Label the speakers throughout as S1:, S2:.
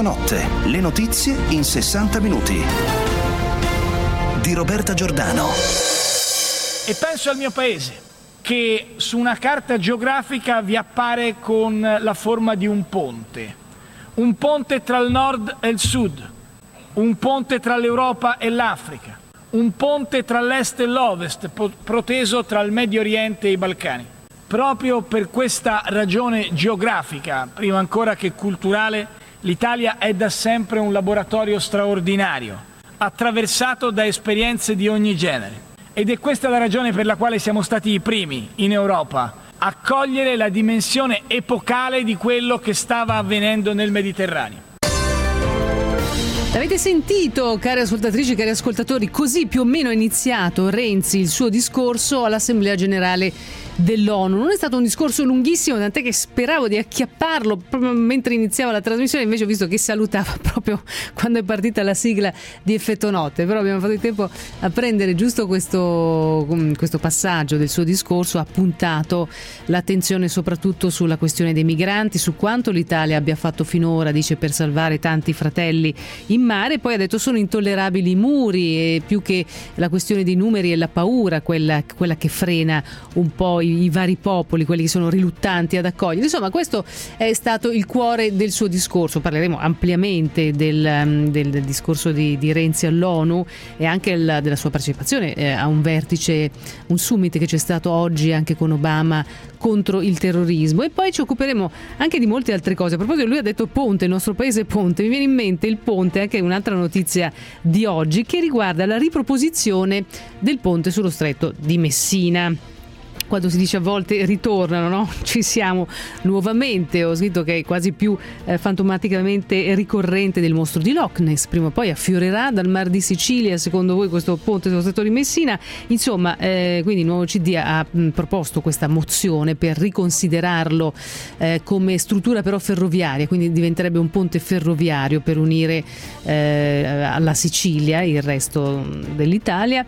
S1: Effetto Notte, le notizie in 60 minuti. Di Roberta Giordano.
S2: E penso al mio paese, che su una carta geografica vi appare con la forma di un ponte tra il nord e il sud, un ponte tra l'Europa e l'Africa, un ponte tra l'est e l'ovest, proteso tra il Medio Oriente e i Balcani. Proprio per questa ragione geografica, prima ancora che culturale, l'Italia è da sempre un laboratorio straordinario, attraversato da esperienze di ogni genere. Ed è questa la ragione per la quale siamo stati i primi in Europa a cogliere la dimensione epocale di quello che stava avvenendo nel Mediterraneo.
S3: L'avete sentito, cari ascoltatrici, cari ascoltatori, così più o meno ha iniziato Renzi il suo discorso all'Assemblea Generale dell'ONU. Non è stato un discorso lunghissimo, tant'è che speravo di acchiapparlo proprio mentre iniziava la trasmissione, invece ho visto che salutava proprio quando è partita la sigla di Effetto Notte, però abbiamo fatto in tempo a prendere giusto questo passaggio del suo discorso. Ha puntato l'attenzione soprattutto sulla questione dei migranti, su quanto l'Italia abbia fatto finora, dice, per salvare tanti fratelli in mare. Poi ha detto sono intollerabili i muri, e più che la questione dei numeri è la paura quella che frena un po' i vari popoli, quelli che sono riluttanti ad accogliere. Insomma, questo è stato il cuore del suo discorso. Parleremo ampliamente del discorso di Renzi all'ONU e anche della sua partecipazione a un vertice, un summit che c'è stato oggi anche con Obama contro il terrorismo. E poi ci occuperemo anche di molte altre cose. A proposito, lui ha detto ponte, il nostro paese ponte, mi viene in mente il ponte, anche un'altra notizia di oggi che riguarda la riproposizione del ponte sullo stretto di Messina. Quando si dice a volte ritornano, no? Ci siamo nuovamente. Ho scritto che è quasi più fantomaticamente ricorrente del mostro di Loch Ness. Prima o poi affiorerà dal Mar di Sicilia, secondo voi, questo ponte sullo stretto di Messina. Insomma, quindi il nuovo CD ha proposto questa mozione per riconsiderarlo come struttura però ferroviaria, quindi diventerebbe un ponte ferroviario per unire alla Sicilia il resto dell'Italia.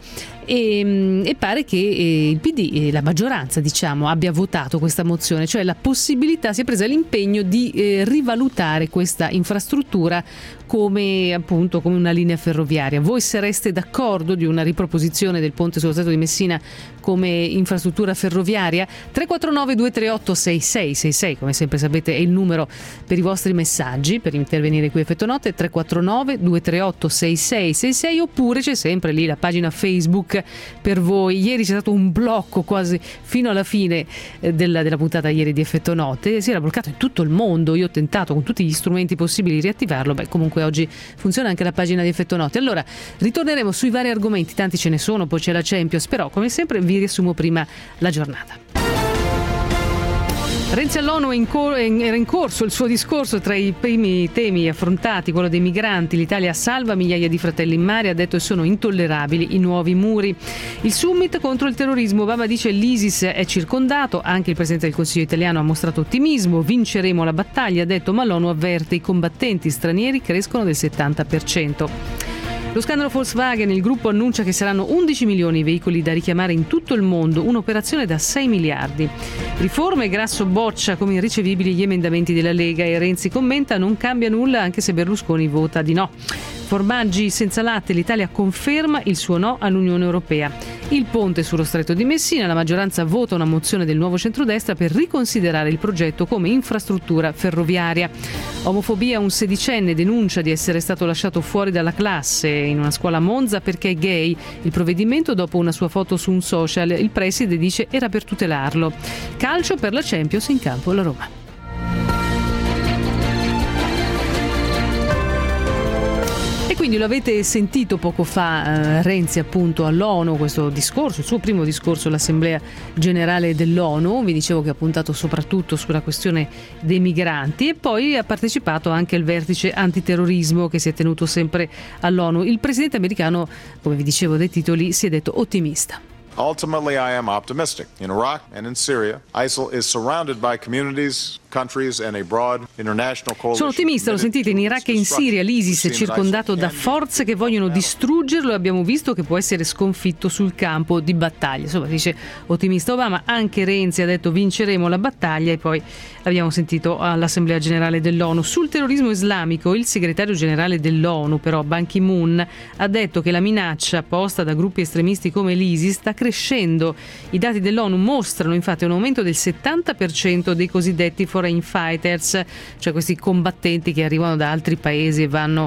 S3: E pare che il PD, la maggioranza diciamo, abbia votato questa mozione, cioè la possibilità, si è presa l'impegno di rivalutare questa infrastruttura come una linea ferroviaria. Voi sareste d'accordo di una riproposizione del ponte sullo stretto di Messina come infrastruttura ferroviaria? 349 238 6666, come sempre sapete è il numero per i vostri messaggi per intervenire qui a Effetto Notte, 349 238 6666, oppure c'è sempre lì la pagina Facebook per voi. Ieri c'è stato un blocco quasi fino alla fine della puntata ieri di Effetto Notte, si era bloccato in tutto il mondo. Io ho tentato con tutti gli strumenti possibili di riattivarlo, comunque oggi funziona anche la pagina di Effetto Notte. Allora ritorneremo sui vari argomenti, tanti ce ne sono, poi c'è la Champions, però come sempre vi riassumo prima la giornata. Renzi all'ONU era in corso il suo discorso. Tra i primi temi affrontati quello dei migranti. L'Italia salva migliaia di fratelli in mare, ha detto, e sono intollerabili i nuovi muri. Il summit contro il terrorismo, Obama dice l'ISIS è circondato. Anche il Presidente del Consiglio italiano ha mostrato ottimismo, vinceremo la battaglia, ha detto, ma l'ONU avverte i combattenti stranieri crescono del 70%. Lo scandalo Volkswagen, il gruppo annuncia che saranno 11 milioni i veicoli da richiamare in tutto il mondo, un'operazione da 6 miliardi. Riforme, Grasso boccia come irricevibili gli emendamenti della Lega e Renzi commenta non cambia nulla anche se Berlusconi vota di no. Formaggi senza latte, l'Italia conferma il suo no all'Unione Europea. Il ponte sullo stretto di Messina, la maggioranza vota una mozione del nuovo centrodestra per riconsiderare il progetto come infrastruttura ferroviaria. Omofobia, un sedicenne denuncia di essere stato lasciato fuori dalla classe in una scuola a Monza perché è gay. Il provvedimento dopo una sua foto su un social, il preside dice era per tutelarlo. Calcio, per la Champions in campo la Roma. E quindi lo avete sentito poco fa, Renzi appunto all'ONU, questo discorso, il suo primo discorso all'Assemblea Generale dell'ONU. Vi dicevo che ha puntato soprattutto sulla questione dei migranti e poi ha partecipato anche al vertice antiterrorismo che si è tenuto sempre all'ONU. Il presidente americano, come vi dicevo dai titoli, si è detto ottimista.
S4: Ultimately, I am optimistic. In Iraq and in Syria, ISIL is surrounded by communities
S3: Sono ottimista, lo sentite, in Iraq e in Siria l'ISIS è circondato da forze che vogliono distruggerlo e abbiamo visto che può essere sconfitto sul campo di battaglia. Insomma, dice ottimista Obama. Anche Renzi ha detto vinceremo la battaglia e poi l'abbiamo sentito all'Assemblea Generale dell'ONU. Sul terrorismo islamico il segretario generale dell'ONU, però, Ban Ki-moon, ha detto che la minaccia posta da gruppi estremisti come l'ISIS sta crescendo. I dati dell'ONU mostrano infatti un aumento del 70% dei cosiddetti foreign fighters, cioè questi combattenti che arrivano da altri paesi e vanno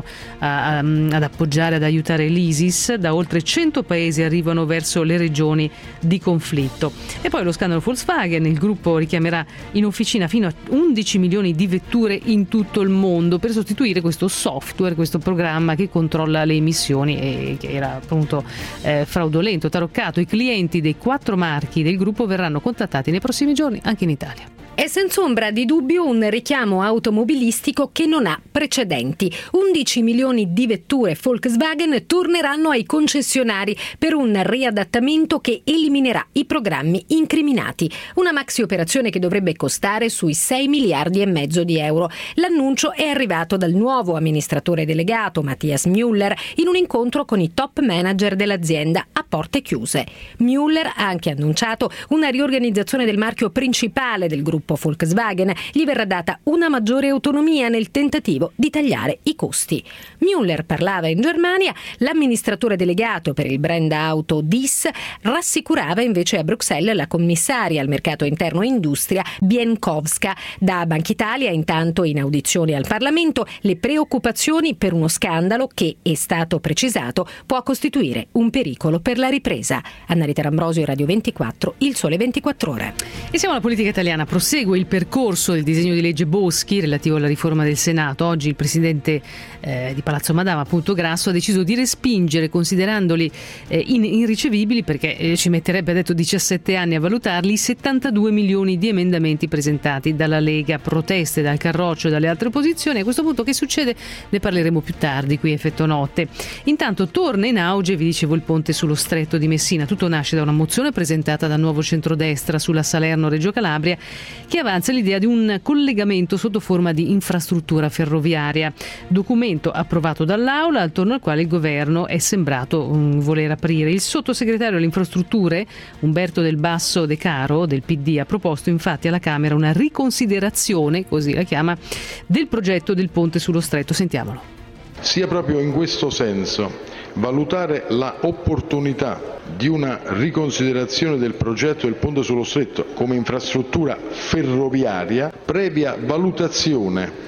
S3: ad appoggiare, ad aiutare l'ISIS. Da oltre 100 paesi arrivano verso le regioni di conflitto. E poi lo scandalo Volkswagen, il gruppo richiamerà in officina fino a 11 milioni di vetture in tutto il mondo per sostituire questo software, questo programma che controlla le emissioni e che era appunto fraudolento, taroccato. I clienti dei 4 marchi del gruppo verranno contattati nei prossimi giorni anche in Italia.
S4: È senza ombra di dubbio un richiamo automobilistico che non ha precedenti. 11 milioni di vetture Volkswagen torneranno ai concessionari per un riadattamento che eliminerà i programmi incriminati. Una maxi operazione che dovrebbe costare sui 6 miliardi e mezzo di euro. L'annuncio è arrivato dal nuovo amministratore delegato Matthias Müller in un incontro con i top manager dell'azienda a porte chiuse. Müller ha anche annunciato una riorganizzazione del marchio principale del gruppo Volkswagen. Gli verrà data una maggiore autonomia nel tentativo di tagliare i costi. Müller parlava in Germania, l'amministratore delegato per il brand auto Diss rassicurava invece a Bruxelles la commissaria al mercato interno e industria Bienkowska. Da Banca Italia, intanto, in audizioni al Parlamento, le preoccupazioni per uno scandalo che, è stato precisato, può costituire un pericolo per la ripresa. Anna Rita Rambrosio, Radio 24, Il Sole 24 Ore.
S3: E siamo alla politica italiana. Prosegue il percorso del disegno di legge Boschi relativo alla riforma del Senato. Oggi il presidente di Palazzo Madama, appunto Grasso, ha deciso di respingere, considerandoli irricevibili, perché ci metterebbe, ha detto, 17 anni a valutarli, i 72 milioni di emendamenti presentati dalla Lega, proteste dal Carroccio e dalle altre opposizioni. A questo punto che succede? Ne parleremo più tardi qui a Effetto Notte. Intanto torna in auge, vi dicevo, il ponte sullo Stretto di Messina. Tutto nasce da una mozione presentata dal Nuovo Centrodestra sulla Salerno-Reggio Calabria, che avanza l'idea di un collegamento sotto forma di infrastruttura ferroviaria. Documento approvato dall'Aula, attorno al quale il governo è sembrato voler aprire. Il sottosegretario alle infrastrutture, Umberto Del Basso De Caro, del PD, ha proposto infatti alla Camera una riconsiderazione, così la chiama, del progetto del ponte sullo Stretto. Sentiamolo.
S5: Sia proprio in questo senso valutare la opportunità di una riconsiderazione del progetto del ponte sullo Stretto come infrastruttura ferroviaria, previa valutazione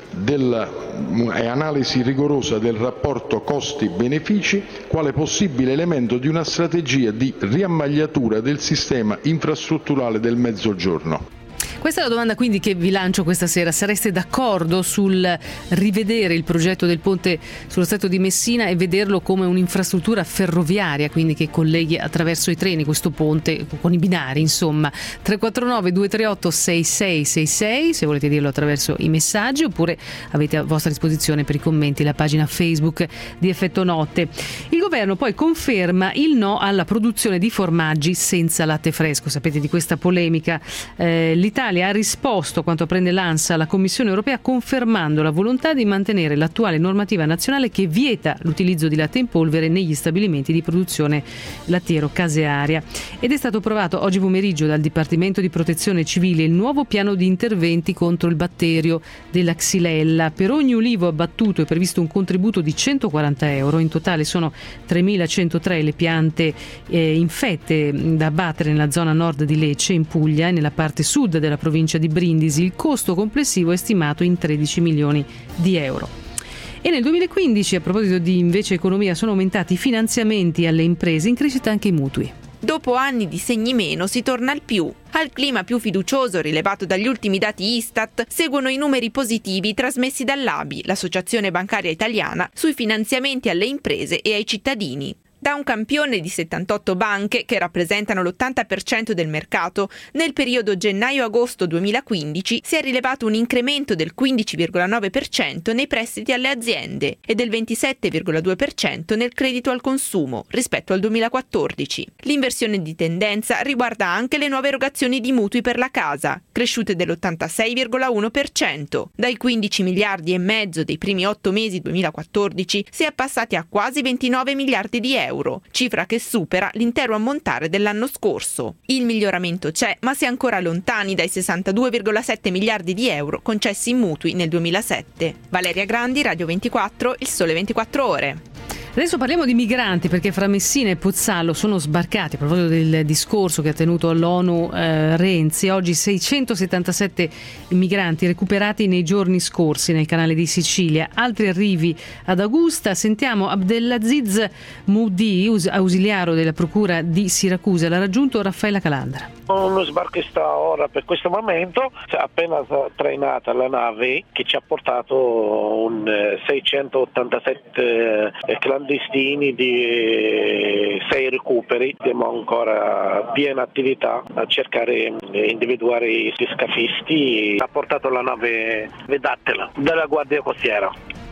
S5: e analisi rigorosa del rapporto costi-benefici, quale possibile elemento di una strategia di riammagliatura del sistema infrastrutturale del Mezzogiorno.
S3: Questa è la domanda quindi che vi lancio questa sera. Sareste d'accordo sul rivedere il progetto del ponte sullo Stretto di Messina e vederlo come un'infrastruttura ferroviaria, quindi che colleghi attraverso i treni questo ponte con i binari, insomma? 349 238 6666 se volete dirlo attraverso i messaggi, oppure avete a vostra disposizione per i commenti la pagina Facebook di Effetto Notte. Il governo poi conferma il no alla produzione di formaggi senza latte fresco. Sapete di questa polemica? L'Italia ha risposto, a quanto apprende l'ANSA, alla Commissione europea, confermando la volontà di mantenere l'attuale normativa nazionale che vieta l'utilizzo di latte in polvere negli stabilimenti di produzione lattiero-casearia. Ed è stato approvato oggi pomeriggio dal Dipartimento di Protezione Civile il nuovo piano di interventi contro il batterio della Xylella. Per ogni ulivo abbattuto è previsto un contributo di 140 euro. In totale sono 3.103 le piante infette da abbattere nella zona nord di Lecce, in Puglia, e nella parte sud della provincia di Brindisi. Il costo complessivo è stimato in 13 milioni di euro. E nel 2015, a proposito di invece economia, sono aumentati i finanziamenti alle imprese, in crescita anche i mutui.
S6: Dopo anni di segni meno si torna al più. Al clima più fiducioso rilevato dagli ultimi dati Istat seguono i numeri positivi trasmessi dall'ABI, l'Associazione Bancaria Italiana, sui finanziamenti alle imprese e ai cittadini. Da un campione di 78 banche che rappresentano l'80% del mercato, nel periodo gennaio-agosto 2015 si è rilevato un incremento del 15,9% nei prestiti alle aziende e del 27,2% nel credito al consumo rispetto al 2014. L'inversione di tendenza riguarda anche le nuove erogazioni di mutui per la casa, cresciute dell'86,1%. Dai 15 miliardi e mezzo dei primi 8 mesi 2014 si è passati a quasi 29 miliardi di euro, cifra che supera l'intero ammontare dell'anno scorso. Il miglioramento c'è, ma si è ancora lontani dai 62,7 miliardi di euro concessi in mutui nel 2007. Valeria Grandi, Radio 24, Il Sole 24 Ore.
S3: Adesso parliamo di migranti, perché fra Messina e Pozzallo sono sbarcati, a proposito del discorso che ha tenuto all'ONU Renzi, oggi 677 migranti recuperati nei giorni scorsi nel canale di Sicilia, altri arrivi ad Augusta. Sentiamo Abdelaziz Moudi, ausiliario della Procura di Siracusa, l'ha raggiunto Raffaella Calandra.
S7: Uno sbarco sta ora per questo momento, appena trainata la nave che ci ha portato un 687 clandestini di 6 recuperi. Siamo ancora piena attività a cercare di individuare gli scafisti. Ha portato la nave Vedattela della Guardia Costiera.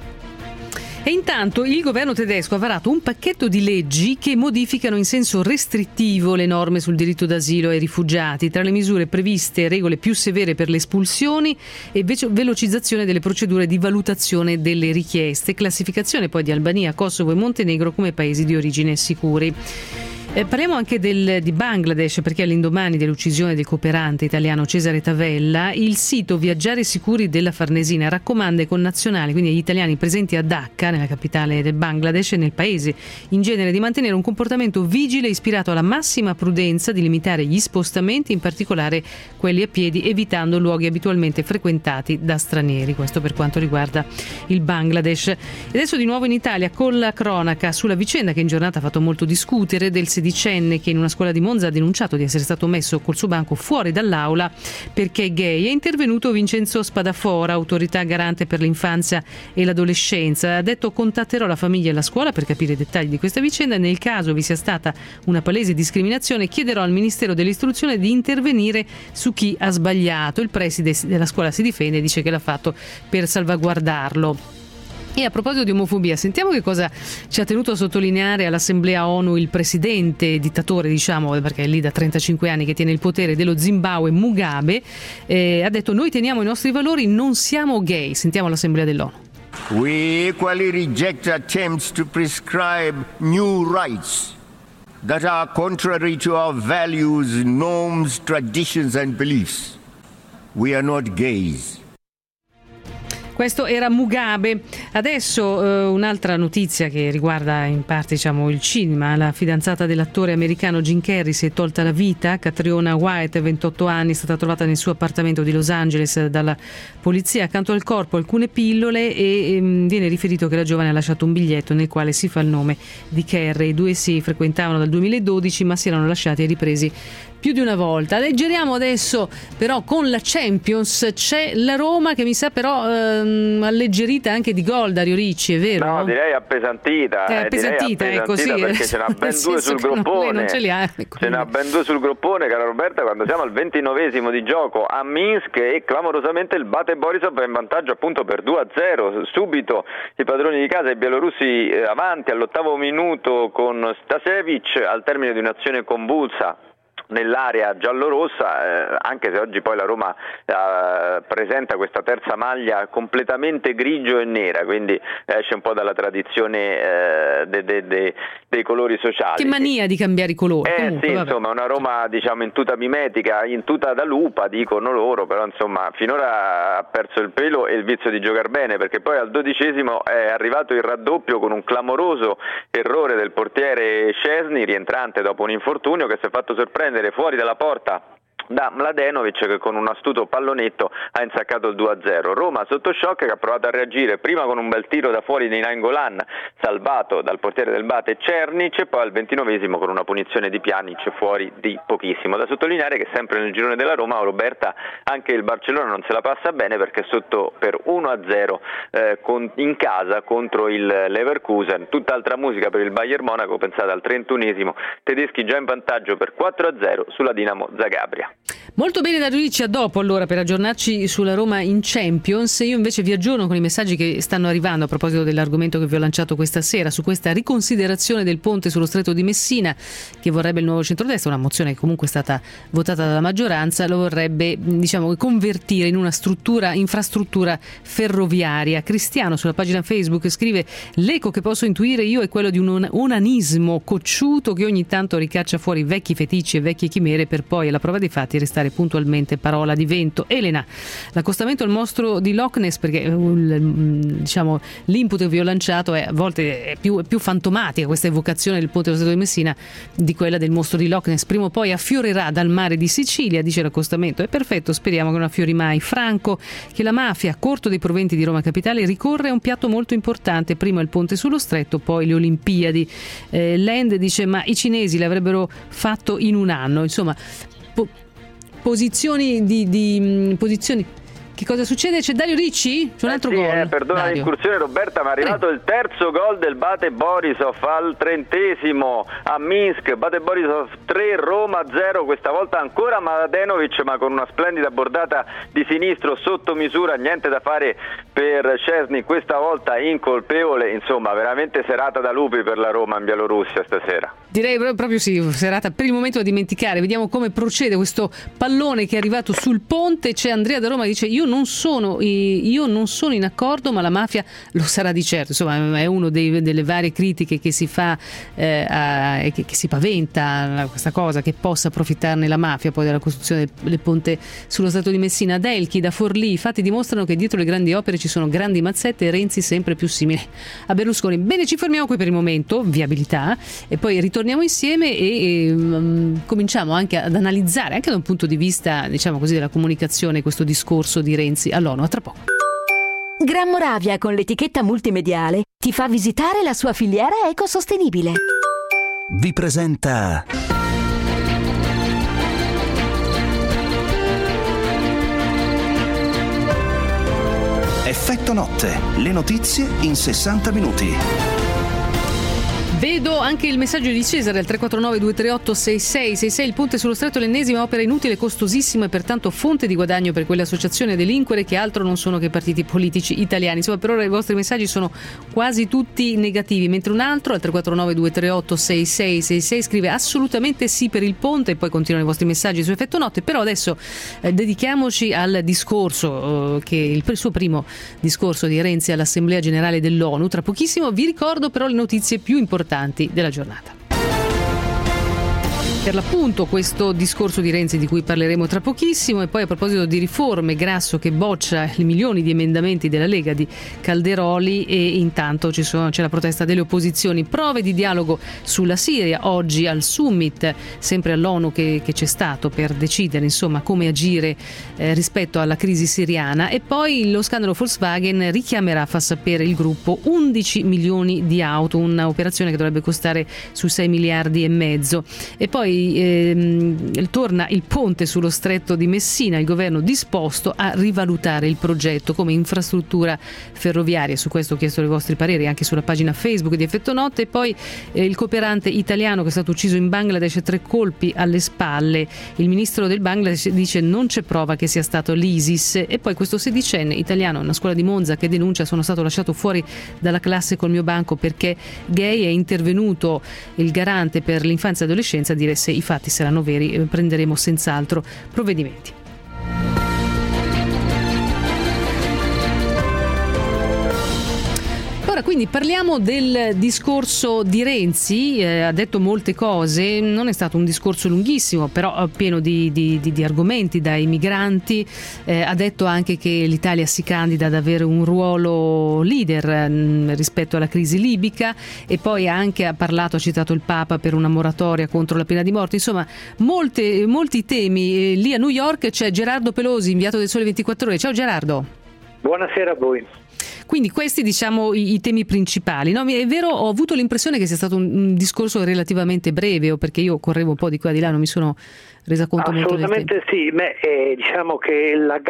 S3: E intanto il governo tedesco ha varato un pacchetto di leggi che modificano in senso restrittivo le norme sul diritto d'asilo ai rifugiati. Tra le misure previste regole più severe per le espulsioni e velocizzazione delle procedure di valutazione delle richieste, classificazione poi di Albania, Kosovo e Montenegro come paesi di origine sicuri. Parliamo anche di Bangladesh, perché all'indomani dell'uccisione del cooperante italiano Cesare Tavella, il sito Viaggiare Sicuri della Farnesina raccomanda ai connazionali, quindi agli italiani presenti a Dhaka, nella capitale del Bangladesh e nel paese in genere, di mantenere un comportamento vigile ispirato alla massima prudenza, di limitare gli spostamenti, in particolare quelli a piedi, evitando luoghi abitualmente frequentati da stranieri. Questo per quanto riguarda il Bangladesh. E adesso di nuovo in Italia con la cronaca sulla vicenda che in giornata ha fatto molto discutere del sedicenne che in una scuola di Monza ha denunciato di essere stato messo col suo banco fuori dall'aula perché è gay. È intervenuto Vincenzo Spadafora, autorità garante per l'infanzia e l'adolescenza. Ha detto: contatterò la famiglia e la scuola per capire i dettagli di questa vicenda e nel caso vi sia stata una palese discriminazione chiederò al Ministero dell'Istruzione di intervenire su chi ha sbagliato. Il preside della scuola si difende e dice che l'ha fatto per salvaguardarlo. E a proposito di omofobia, sentiamo che cosa ci ha tenuto a sottolineare all'Assemblea ONU il presidente dittatore, diciamo, perché è lì da 35 anni che tiene il potere, dello Zimbabwe, Mugabe. Ha detto: noi teniamo i nostri valori, non siamo gay. Sentiamo l'Assemblea dell'ONU.
S8: We equally reject attempts to prescribe new rights that are contrary to our values, norms, traditions and beliefs. We are not gays.
S3: Questo era Mugabe. Adesso un'altra notizia che riguarda in parte, diciamo, il cinema. La fidanzata dell'attore americano Jim Carrey si è tolta la vita. Catriona White, 28 anni, è stata trovata nel suo appartamento di Los Angeles dalla polizia. Accanto al corpo alcune pillole e viene riferito che la giovane ha lasciato un biglietto nel quale si fa il nome di Carrey. I due si frequentavano dal 2012 ma si erano lasciati e ripresi più di una volta. Leggeriamo adesso però con la Champions. C'è la Roma che mi sa però alleggerita anche di gol, Dario Ricci, è vero?
S9: No, direi appesantita.
S3: Appesantita, ecco, sì.
S9: Perché ce n'ha ben due sul groppone.
S3: Non ce li ha,
S9: ce n'ha ben due sul groppone, cara Roberta, quando siamo al 29esimo di gioco a Minsk e clamorosamente il Bate Borisov va in vantaggio appunto per 2-0. Subito i padroni di casa, i bielorussi, avanti all'8° minuto con Stasevich al termine di un'azione convulsa nell'area giallorossa, anche se oggi poi la Roma presenta questa terza maglia completamente grigio e nera, quindi esce un po' dalla tradizione dei colori sociali.
S3: Che mania di cambiare i colori.
S9: Comunque, sì, vabbè. Insomma, una Roma diciamo in tuta mimetica, in tuta da lupa, dicono loro, però insomma finora ha perso il pelo e il vizio di giocare bene, perché poi al 12° è arrivato il raddoppio con un clamoroso errore del portiere Szczesny, rientrante dopo un infortunio, che si è fatto sorprendere fuori dalla porta da Mladenovic, che con un astuto pallonetto ha insaccato il 2-0. Roma sotto shock, che ha provato a reagire prima con un bel tiro da fuori di Nainggolan, salvato dal portiere del Bate Černić, e poi al 29esimo con una punizione di Pjanic fuori di pochissimo. Da sottolineare che sempre nel girone della Roma, Roberta, anche il Barcellona non se la passa bene, perché è sotto per 1-0 in casa contro il Leverkusen. Tutt'altra musica per il Bayern Monaco, pensate al 31esimo, tedeschi già in vantaggio per 4-0 sulla Dinamo Zagabria.
S3: Molto bene, Dario Ricci, a dopo allora per aggiornarci sulla Roma in Champions. Io invece vi aggiorno con i messaggi che stanno arrivando a proposito dell'argomento che vi ho lanciato questa sera, su questa riconsiderazione del ponte sullo Stretto di Messina che vorrebbe il nuovo centrodestra, una mozione che comunque è stata votata dalla maggioranza, lo vorrebbe convertire in una infrastruttura ferroviaria. Cristiano sulla pagina Facebook scrive: l'eco che posso intuire io è quello di un onanismo cocciuto che ogni tanto ricaccia fuori vecchi feticci e vecchie chimere per poi alla prova dei fatti restare puntualmente parola di vento. Elena, l'accostamento al mostro di Loch Ness, perché l'input che vi ho lanciato a volte è più fantomatica questa evocazione del ponte dello Stretto di Messina di quella del mostro di Loch Ness. Prima o poi affiorerà dal mare di Sicilia, dice l'accostamento. È perfetto, speriamo che non affiori mai. Franco, che la mafia, a corto dei proventi di Roma Capitale, ricorre a un piatto molto importante, prima il ponte sullo Stretto, poi le Olimpiadi. Land dice: ma i cinesi l'avrebbero fatto in un anno. Insomma, posizioni. Che cosa succede? C'è Dario Ricci? C'è un altro gol.
S9: Perdona l'incursione, Roberta, ma è arrivato il terzo gol del Bate Borisov al 30esimo a Minsk. Bate Borisov 3, Roma 0, questa volta ancora Mladenovic, ma con una splendida bordata di sinistro sotto misura, niente da fare per Szczesny, questa volta incolpevole. Insomma, veramente serata da lupi per la Roma in Bielorussia stasera.
S3: Direi proprio sì, serata per il momento da dimenticare. Vediamo come procede questo pallone che è arrivato sul ponte. C'è Andrea da Roma che dice: io non sono in accordo, ma la mafia lo sarà di certo. Insomma, è uno delle varie critiche che si fa che si paventa questa cosa, che possa approfittarne la mafia poi della costruzione del ponte sullo Stretto di Messina. Delchi da Forlì: i fatti dimostrano che dietro le grandi opere ci sono grandi mazzette e Renzi sempre più simile a Berlusconi. Bene, ci fermiamo qui per il momento, viabilità, e poi ritorniamo insieme e cominciamo anche ad analizzare, anche da un punto di vista della comunicazione, questo discorso di Renzi all'ONU. A tra poco.
S10: Gran Moravia, con l'etichetta multimediale, ti fa visitare la sua filiera ecosostenibile.
S1: Vi presenta Effetto Notte, le notizie in 60 minuti.
S3: Vedo anche il messaggio di Cesare al 349-238-6666. Il ponte sullo Stretto è l'ennesima opera inutile, costosissima e pertanto fonte di guadagno per quelle associazioni a delinquere che altro non sono che partiti politici italiani. Insomma, per ora i vostri messaggi sono quasi tutti negativi, mentre un altro al 349-238-6666 scrive assolutamente sì per il ponte, e poi continuano i vostri messaggi su Effetto Notte. Però adesso dedichiamoci al discorso, che è il suo primo discorso di Renzi all'Assemblea Generale dell'ONU. Tra pochissimo vi ricordo però le notizie più importanti della giornata. Per l'appunto questo discorso di Renzi di cui parleremo tra pochissimo, e poi a proposito di riforme, Grasso che boccia i milioni di emendamenti della Lega di Calderoli, e intanto c'è la protesta delle opposizioni. Prove di dialogo sulla Siria oggi al summit, sempre all'ONU che c'è stato per decidere insomma come agire rispetto alla crisi siriana. E poi lo scandalo Volkswagen richiamerà, fa sapere il gruppo, 11 milioni di auto, un'operazione che dovrebbe costare su 6 miliardi e mezzo. E poi torna il ponte sullo Stretto di Messina, il governo disposto a rivalutare il progetto come infrastruttura ferroviaria. Su questo ho chiesto i vostri pareri anche sulla pagina Facebook di Effetto Notte. E poi il cooperante italiano che è stato ucciso in Bangladesh, 3 colpi alle spalle. Il ministro del Bangladesh dice non c'è prova che sia stato l'ISIS. E poi questo 16enne italiano, una scuola di Monza, che denuncia: sono stato lasciato fuori dalla classe col mio banco perché gay. È intervenuto il garante per l'infanzia e adolescenza a dire: se i fatti saranno veri prenderemo senz'altro provvedimenti. Ora quindi parliamo del discorso di Renzi, ha detto molte cose, non è stato un discorso lunghissimo, però pieno di argomenti, dai migranti, ha detto anche che l'Italia si candida ad avere un ruolo leader rispetto alla crisi libica, e poi ha parlato, ha citato il Papa per una moratoria contro la pena di morte. Insomma, molti temi. Lì a New York c'è Gerardo Pelosi, inviato del Sole 24 Ore. Ciao Gerardo.
S11: Buonasera a voi.
S3: Quindi questi, diciamo, i temi principali, no? È vero, ho avuto l'impressione che sia stato un discorso relativamente breve, o perché io correvo un po' di qua e di là, non mi sono resa conto molto del tempo.
S11: Assolutamente sì, diciamo che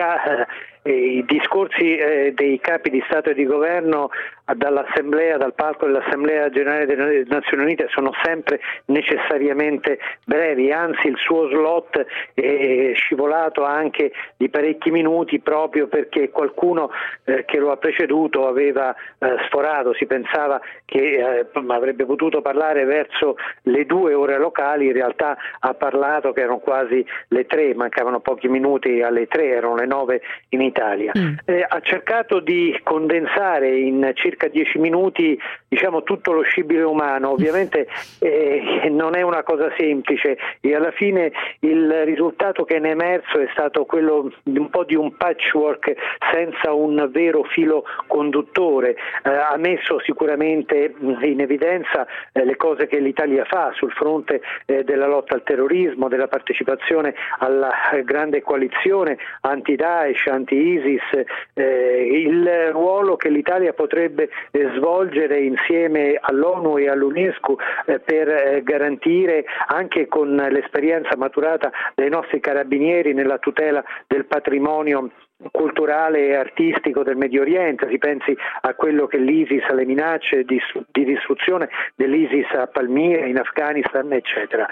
S11: i discorsi dei capi di Stato e di Governo dal palco dell'Assemblea Generale delle Nazioni Unite sono sempre necessariamente brevi, anzi il suo slot è scivolato anche di parecchi minuti, proprio perché qualcuno che lo ha preceduto aveva sforato. Si pensava che avrebbe potuto parlare verso le 2 ore locali, in realtà ha parlato che erano quasi le 3, mancavano pochi minuti alle 3, erano le 9 in Italia. Ha cercato di condensare in circa 10 minuti, diciamo, tutto lo scibile umano. Ovviamente non è una cosa semplice, e alla fine il risultato che ne è emerso è stato quello di un po' di un patchwork senza un vero filo conduttore. Ha messo sicuramente in evidenza le cose che l'Italia fa sul fronte della lotta al terrorismo, della partecipazione alla grande coalizione anti-Daesh, anti-ISIS, il ruolo che l'Italia potrebbe svolgere insieme all'ONU e all'UNESCO per garantire, anche con l'esperienza maturata dai nostri carabinieri, nella tutela del patrimonio culturale e artistico del Medio Oriente. Si pensi a quello che l'ISIS, alle minacce di distruzione dell'ISIS a Palmira, in Afghanistan, eccetera.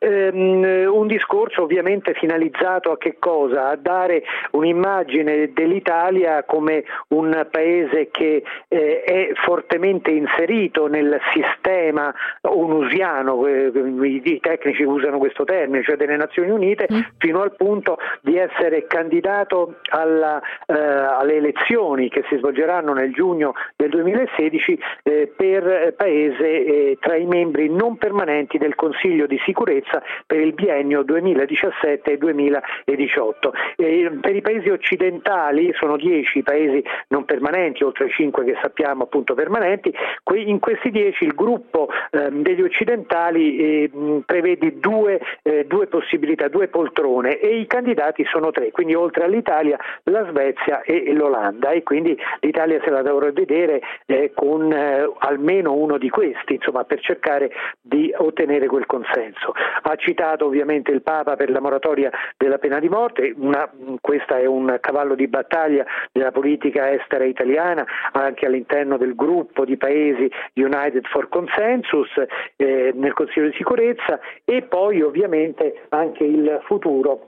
S11: Un discorso ovviamente finalizzato a che cosa? A dare un'immagine dell'Italia come un paese che è fortemente inserito nel sistema onusiano, i tecnici usano questo termine, cioè delle Nazioni Unite, fino al punto di essere candidato alle elezioni che si svolgeranno nel giugno del 2016 per paese tra i membri non permanenti del Consiglio di sicurezza per il biennio 2017 e 2018. Per i paesi occidentali sono 10 i paesi non permanenti, oltre ai 5 che sappiamo appunto permanenti. In questi 10 il gruppo degli occidentali prevede due possibilità, 2 poltrone, e i candidati sono 3, quindi oltre all'Italia la Svezia e l'Olanda, e quindi l'Italia se la dovrà vedere con almeno uno di questi, insomma, per cercare di ottenere quel consenso. Ha citato ovviamente il Papa per la moratoria della pena di morte, questa è un cavallo di battaglia della politica estera italiana, anche all'interno del gruppo di paesi United for Consensus nel Consiglio di sicurezza, e poi ovviamente anche il futuro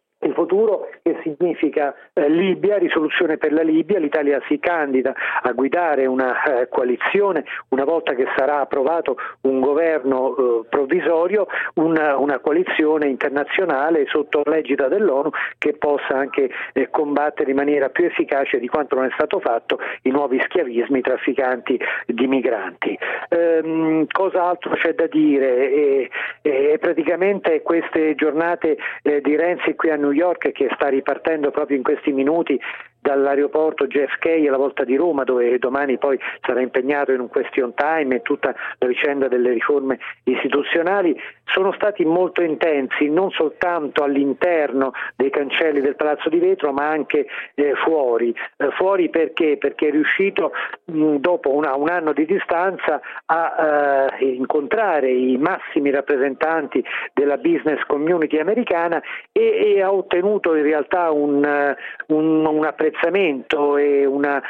S11: che significa Libia, risoluzione per la Libia. L'Italia si candida a guidare una coalizione una volta che sarà approvato un governo provvisorio, una coalizione internazionale sotto l'egida dell'ONU che possa anche combattere in maniera più efficace di quanto non è stato fatto i nuovi schiavismi trafficanti di migranti. Cosa altro c'è da dire? Praticamente queste giornate di Renzi qui a New York, che sta ripartendo proprio in questi minuti dall'aeroporto JFK alla volta di Roma, dove domani poi sarà impegnato in un question time e tutta la vicenda delle riforme istituzionali, sono stati molto intensi, non soltanto all'interno dei cancelli del Palazzo di Vetro, ma anche fuori. Fuori perché? Perché è riuscito dopo un anno di distanza a incontrare i massimi rappresentanti della business community americana e ha ottenuto in realtà un apprezzamento e una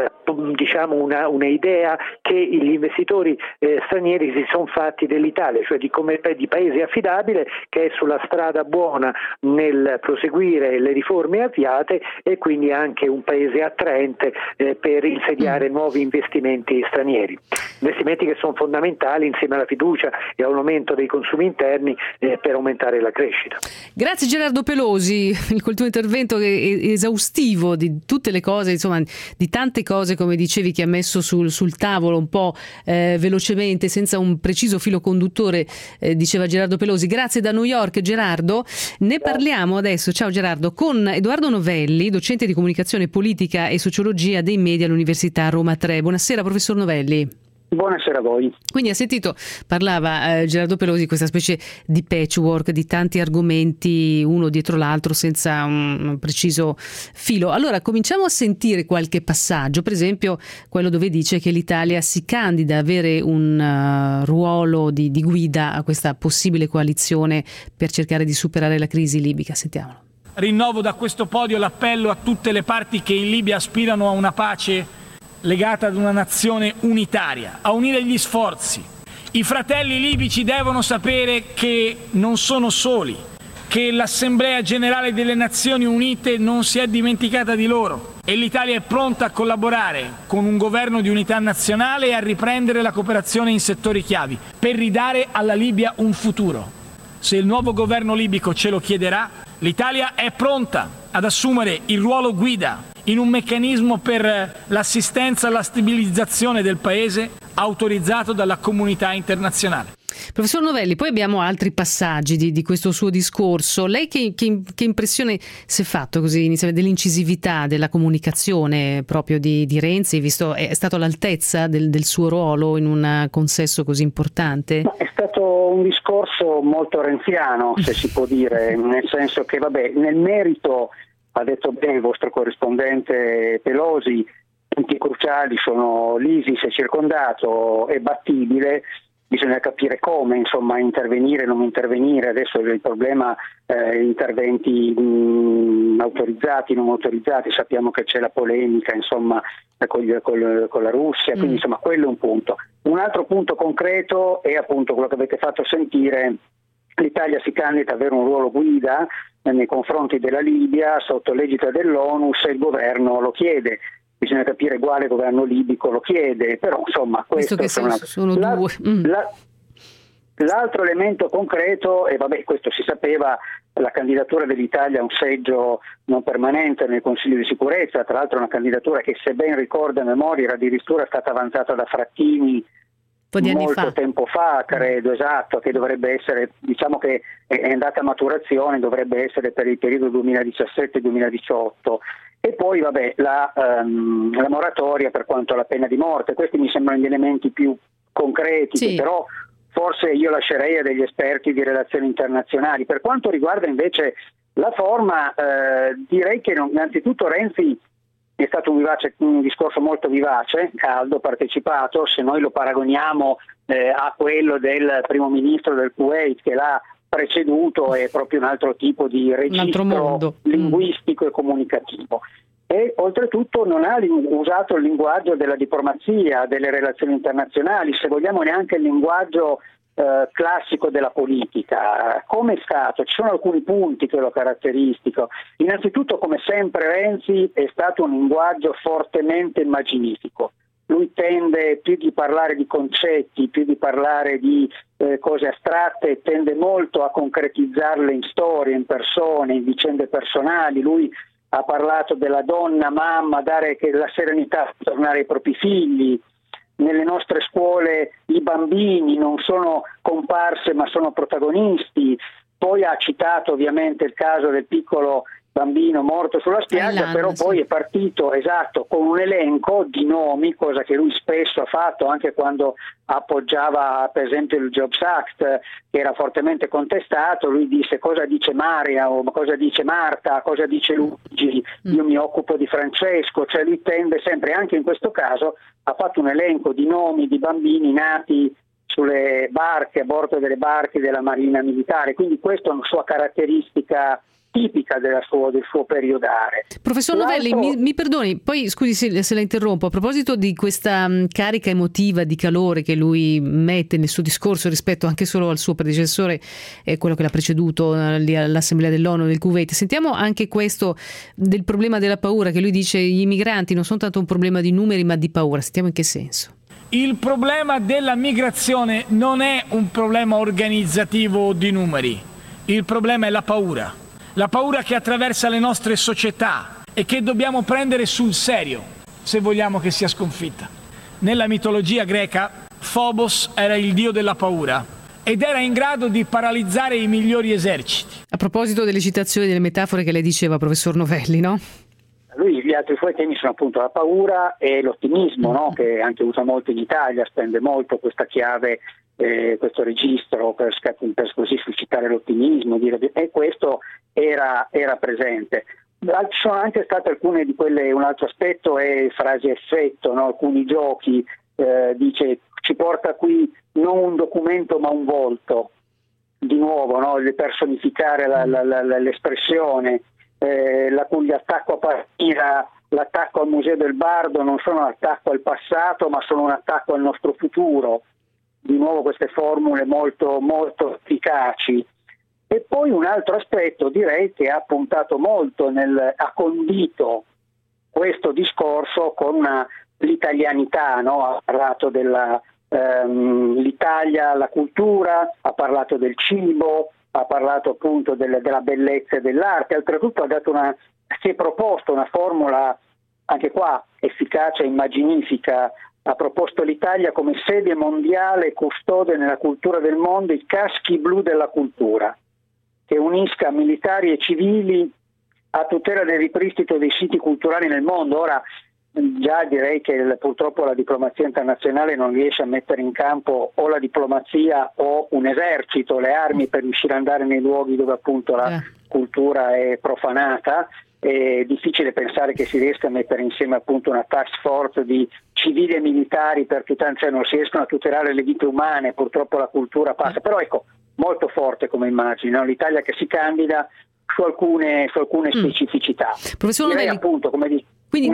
S11: idea che gli investitori stranieri si sono fatti dell'Italia, cioè di paese affidabile che è sulla strada buona nel proseguire le riforme avviate, e quindi anche un paese attraente per insediare nuovi investimenti stranieri. Investimenti che sono fondamentali insieme alla fiducia e all'aumento dei consumi interni per aumentare la crescita.
S3: Grazie Gerardo Pelosi, il tuo intervento è esaustivo di di tutte le cose, insomma, di tante cose, come dicevi, che ha messo sul tavolo un po' velocemente, senza un preciso filo conduttore, diceva Gerardo Pelosi. Grazie da New York, Gerardo. Ne parliamo adesso, ciao Gerardo, con Edoardo Novelli, docente di comunicazione politica e sociologia dei media all'Università Roma 3. Buonasera, professor Novelli.
S12: Buonasera a voi.
S3: Quindi ha sentito, parlava Gerardo Pelosi di questa specie di patchwork di tanti argomenti uno dietro l'altro senza un preciso filo. Allora cominciamo a sentire qualche passaggio, per esempio quello dove dice che l'Italia si candida a avere un ruolo di guida a questa possibile coalizione per cercare di superare la crisi libica. Sentiamolo.
S2: Rinnovo da questo podio l'appello a tutte le parti che in Libia aspirano a una pace legata ad una nazione unitaria, a unire gli sforzi. I fratelli libici devono sapere che non sono soli, che l'Assemblea Generale delle Nazioni Unite non si è dimenticata di loro e l'Italia è pronta a collaborare con un governo di unità nazionale e a riprendere la cooperazione in settori chiavi per ridare alla Libia un futuro. Se il nuovo governo libico ce lo chiederà, l'Italia è pronta ad assumere il ruolo guida in un meccanismo per l'assistenza alla stabilizzazione del paese autorizzato dalla comunità internazionale.
S3: Professor Novelli, poi abbiamo altri passaggi di questo suo discorso. Lei che impressione si è fatto così inizialmente dell'incisività della comunicazione proprio di Renzi, visto è stato all'altezza del suo ruolo in un consesso così importante?
S12: È stato un discorso molto renziano, se si può dire, nel senso che nel merito ha detto bene il vostro corrispondente Pelosi, i punti cruciali sono l'ISIS è circondato, è battibile, bisogna capire come, intervenire, non intervenire. Adesso il problema interventi autorizzati, non autorizzati, sappiamo che c'è la polemica con la Russia, quindi quello è un punto. Un altro punto concreto è appunto quello che avete fatto sentire: l'Italia si candida ad avere un ruolo guida nei confronti della Libia sotto l'egida dell'ONU se il governo lo chiede. Bisogna capire quale governo libico lo chiede, però questo che
S3: sono due.
S12: L'altro elemento concreto, e questo si sapeva, la candidatura dell'Italia a un seggio non permanente nel Consiglio di sicurezza, tra l'altro una candidatura che, se ben ricordo a memoria, era addirittura stata avanzata da Frattini molto tempo fa, credo, esatto, che dovrebbe essere, che è andata a maturazione, dovrebbe essere per il periodo 2017-2018. E poi la moratoria per quanto alla pena di morte. Questi mi sembrano gli elementi più concreti, sì, che però forse io lascerei a degli esperti di relazioni internazionali. Per quanto riguarda invece la forma, direi che innanzitutto Renzi è stato un discorso molto vivace, caldo, partecipato. Se noi lo paragoniamo a quello del primo ministro del Kuwait che l'ha preceduto, è proprio un altro tipo di registro linguistico e comunicativo. E oltretutto non ha usato il linguaggio della diplomazia, delle relazioni internazionali, se vogliamo neanche il linguaggio classico della politica. Come è stato? Ci sono alcuni punti che lo caratteristico. Innanzitutto, come sempre, Renzi è stato un linguaggio fortemente immaginifico. Lui tende, più di parlare di concetti, più di parlare di cose astratte, tende molto a concretizzarle in storie, in persone, in vicende personali. Lui ha parlato della donna, mamma, dare la serenità, tornare ai propri figli. Nelle nostre scuole i bambini non sono comparse ma sono protagonisti. Poi ha citato ovviamente il caso del piccolo bambino morto sulla spiaggia, però poi è partito, esatto, con un elenco di nomi, cosa che lui spesso ha fatto anche quando appoggiava per esempio il Jobs Act, che era fortemente contestato. Lui disse: cosa dice Maria, o cosa dice Marta, cosa dice Luigi, io mi occupo di Francesco. Cioè lui tende sempre, anche in questo caso ha fatto un elenco di nomi di bambini nati sulle barche, a bordo delle barche della Marina Militare, quindi questa è una sua caratteristica tipica del suo periodare.
S3: Professor Novelli, mi perdoni, poi scusi se la interrompo, a proposito di questa carica emotiva di calore che lui mette nel suo discorso rispetto anche solo al suo predecessore, quello che l'ha preceduto all'Assemblea dell'ONU del Kuwait, sentiamo anche questo del problema della paura, che lui dice gli immigranti non sono tanto un problema di numeri ma di paura. Sentiamo in che senso.
S2: Il problema della migrazione non è un problema organizzativo di numeri, il problema è la paura che attraversa le nostre società e che dobbiamo prendere sul serio se vogliamo che sia sconfitta. Nella mitologia greca, Phobos era il dio della paura ed era in grado di paralizzare i migliori eserciti.
S3: A proposito delle citazioni, delle metafore che lei diceva, professor Novelli, no?
S12: Lui, gli altri suoi temi sono appunto la paura e l'ottimismo, no? Che anche usa molto in Italia, spende molto questa chiave, questo registro per così suscitare l'ottimismo, e questo era presente. Ci sono anche state alcune di quelle, un altro aspetto è frasi effetto, no? Alcuni giochi, dice ci porta qui non un documento ma un volto, di nuovo, no? Personificare l'espressione. L'attacco a Palmira, l'attacco al Museo del Bardo non sono un attacco al passato ma sono un attacco al nostro futuro, di nuovo queste formule molto, molto efficaci. E poi un altro aspetto, direi, che ha puntato molto, ha condito questo discorso con l'italianità, no? Ha parlato dell'Italia, la cultura, ha parlato del cibo, ha parlato appunto della bellezza e dell'arte, oltretutto si è proposto una formula anche qua efficace e immaginifica, ha proposto l'Italia come sede mondiale custode nella cultura del mondo, i caschi blu della cultura, che unisca militari e civili a tutela del ripristino dei siti culturali nel mondo. Ora già direi che purtroppo la diplomazia internazionale non riesce a mettere in campo o la diplomazia o un esercito, le armi per riuscire ad andare nei luoghi dove appunto la cultura è profanata. È difficile pensare che si riesca a mettere insieme appunto una task force di civili e militari per non si riescono a tutelare le vite umane, purtroppo la cultura passa, però ecco, molto forte come immagine, no? L'Italia che si candida su alcune specificità.
S3: Professor Novelli,
S12: appunto, come dice,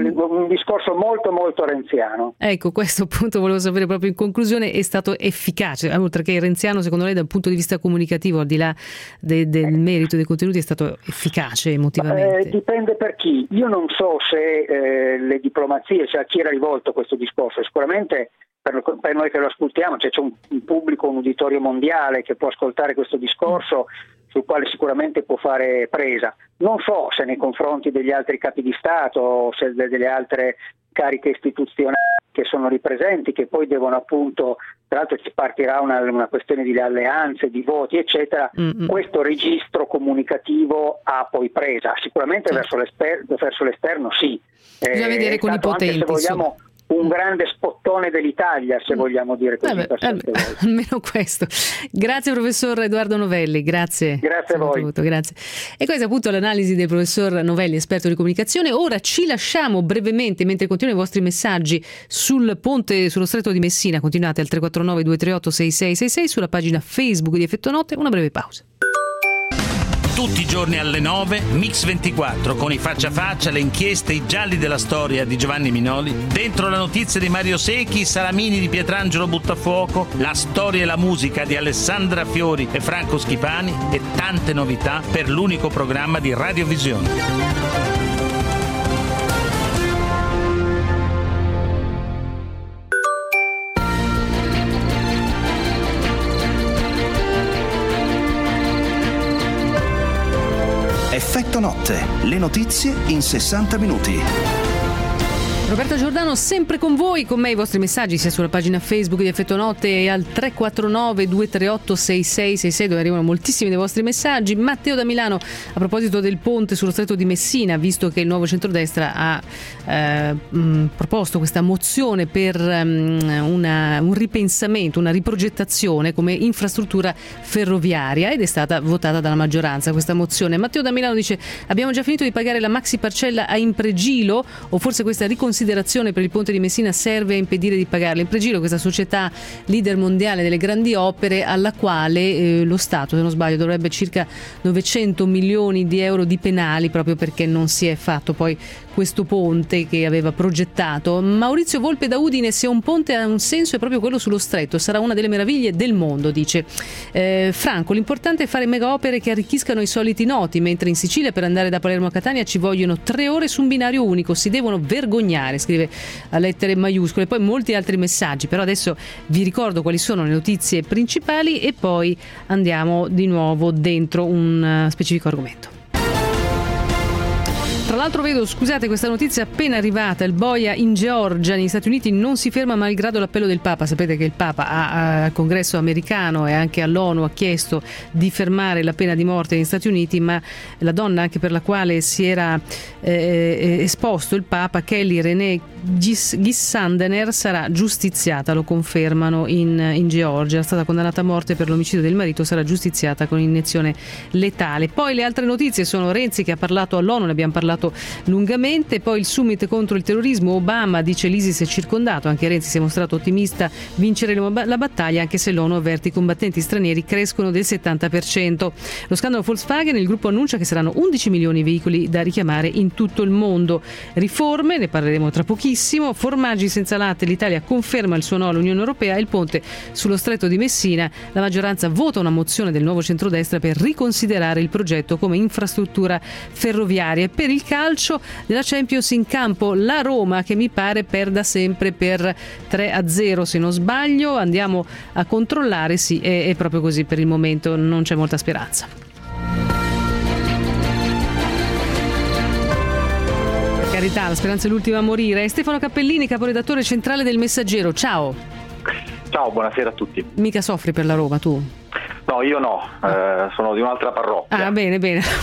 S12: un discorso molto molto renziano.
S3: Ecco, questo appunto volevo sapere proprio in conclusione, è stato efficace, oltre che renziano secondo lei dal punto di vista comunicativo, al di là del merito dei contenuti, è stato efficace emotivamente?
S12: Dipende per chi. Io non so se le diplomazie, cioè a chi era rivolto questo discorso, sicuramente per noi che lo ascoltiamo, cioè c'è un pubblico, un uditorio mondiale che può ascoltare questo discorso, sul quale sicuramente può fare presa. Non so se nei confronti degli altri capi di Stato o se delle altre cariche istituzionali che sono ripresenti, che poi devono appunto, tra l'altro ci partirà una questione di alleanze, di voti eccetera, questo registro comunicativo ha poi presa. Sicuramente verso l'esterno sì.
S3: Bisogna vedere con i potenti.
S12: Anche se vogliamo un grande spottone dell'Italia, se vogliamo dire così.
S3: Almeno questo. Grazie professor Edoardo Novelli, grazie
S12: a voi.
S3: Grazie. E questa è appunto l'analisi del professor Novelli, esperto di comunicazione. Ora ci lasciamo brevemente, mentre continuano i vostri messaggi sul ponte sullo Stretto di Messina. Continuate al 349 238 6666 sulla pagina Facebook di Effetto Notte. Una breve pausa.
S13: Tutti i giorni alle 9, Mix 24, con i faccia a faccia, le inchieste, i gialli della storia di Giovanni Minoli, dentro la notizia di Mario Secchi, i salamini di Pietrangelo Buttafuoco, la storia e la musica di Alessandra Fiori e Franco Schipani e tante novità per l'unico programma di Radiovisione.
S1: Effetto Notte, le notizie in 60 minuti.
S3: Roberta Giordano sempre con voi, con me i vostri messaggi sia sulla pagina Facebook di Effetto Notte e al 349 238 6666 dove arrivano moltissimi dei vostri messaggi. Matteo da Milano, a proposito del ponte sullo Stretto di Messina, visto che il nuovo centrodestra ha proposto questa mozione per un ripensamento, una riprogettazione come infrastruttura ferroviaria, ed è stata votata dalla maggioranza questa mozione. Matteo da Milano dice: abbiamo già finito di pagare la maxi parcella a Impregilo, o forse questa riconsiderazione per il ponte di Messina serve a impedire di pagarla? Impregilo, questa società leader mondiale delle grandi opere, alla quale lo Stato, se non sbaglio, dovrebbe circa 900 milioni di euro di penali proprio perché non si è fatto poi questo ponte che aveva progettato. Maurizio Volpe da Udine: se un ponte ha un senso è proprio quello sullo Stretto, sarà una delle meraviglie del mondo, dice. Franco: l'importante è fare mega opere che arricchiscano i soliti noti, mentre in Sicilia per andare da Palermo a Catania ci vogliono 3 ore su un binario unico, si devono vergognare, scrive a lettere maiuscole. Poi molti altri messaggi, però adesso vi ricordo quali sono le notizie principali e poi andiamo di nuovo dentro un specifico argomento. Tra l'altro vedo, scusate, questa notizia appena arrivata, il boia in Georgia, negli Stati Uniti, non si ferma malgrado l'appello del Papa. Sapete che il Papa al Congresso americano e anche all'ONU ha chiesto di fermare la pena di morte negli Stati Uniti, ma la donna anche per la quale si era esposto il Papa, Kelly Renee Gissandener, sarà giustiziata, lo confermano in Georgia. È stata condannata a morte per l'omicidio del marito, sarà giustiziata con iniezione letale. Poi le altre notizie sono Renzi che ha parlato all'ONU, ne abbiamo parlato lungamente, poi il summit contro il terrorismo, Obama dice l'ISIS è circondato, anche Renzi si è mostrato ottimista, vinceremo la battaglia, anche se l'ONU avverte i combattenti stranieri crescono del 70%. Lo scandalo Volkswagen, il gruppo annuncia che saranno 11 milioni i veicoli da richiamare in tutto il mondo. Riforme, ne parleremo tra pochissimo. Formaggi senza latte, l'Italia conferma il suo no all'Unione Europea. Il ponte sullo stretto di Messina, la maggioranza vota una mozione del nuovo centrodestra per riconsiderare il progetto come infrastruttura ferroviaria. E per il calcio della Champions in campo la Roma, che mi pare perda sempre per 3-0 se non sbaglio, andiamo a controllare. Sì, è proprio così, per il momento non c'è molta speranza. Per carità, la speranza è l'ultima a morire. Stefano Cappellini, caporedattore centrale del Messaggero, ciao.
S14: Ciao, buonasera a tutti.
S3: Mica soffri per la Roma tu?
S14: No, io no, sono di un'altra parrocchia.
S3: Ah, bene.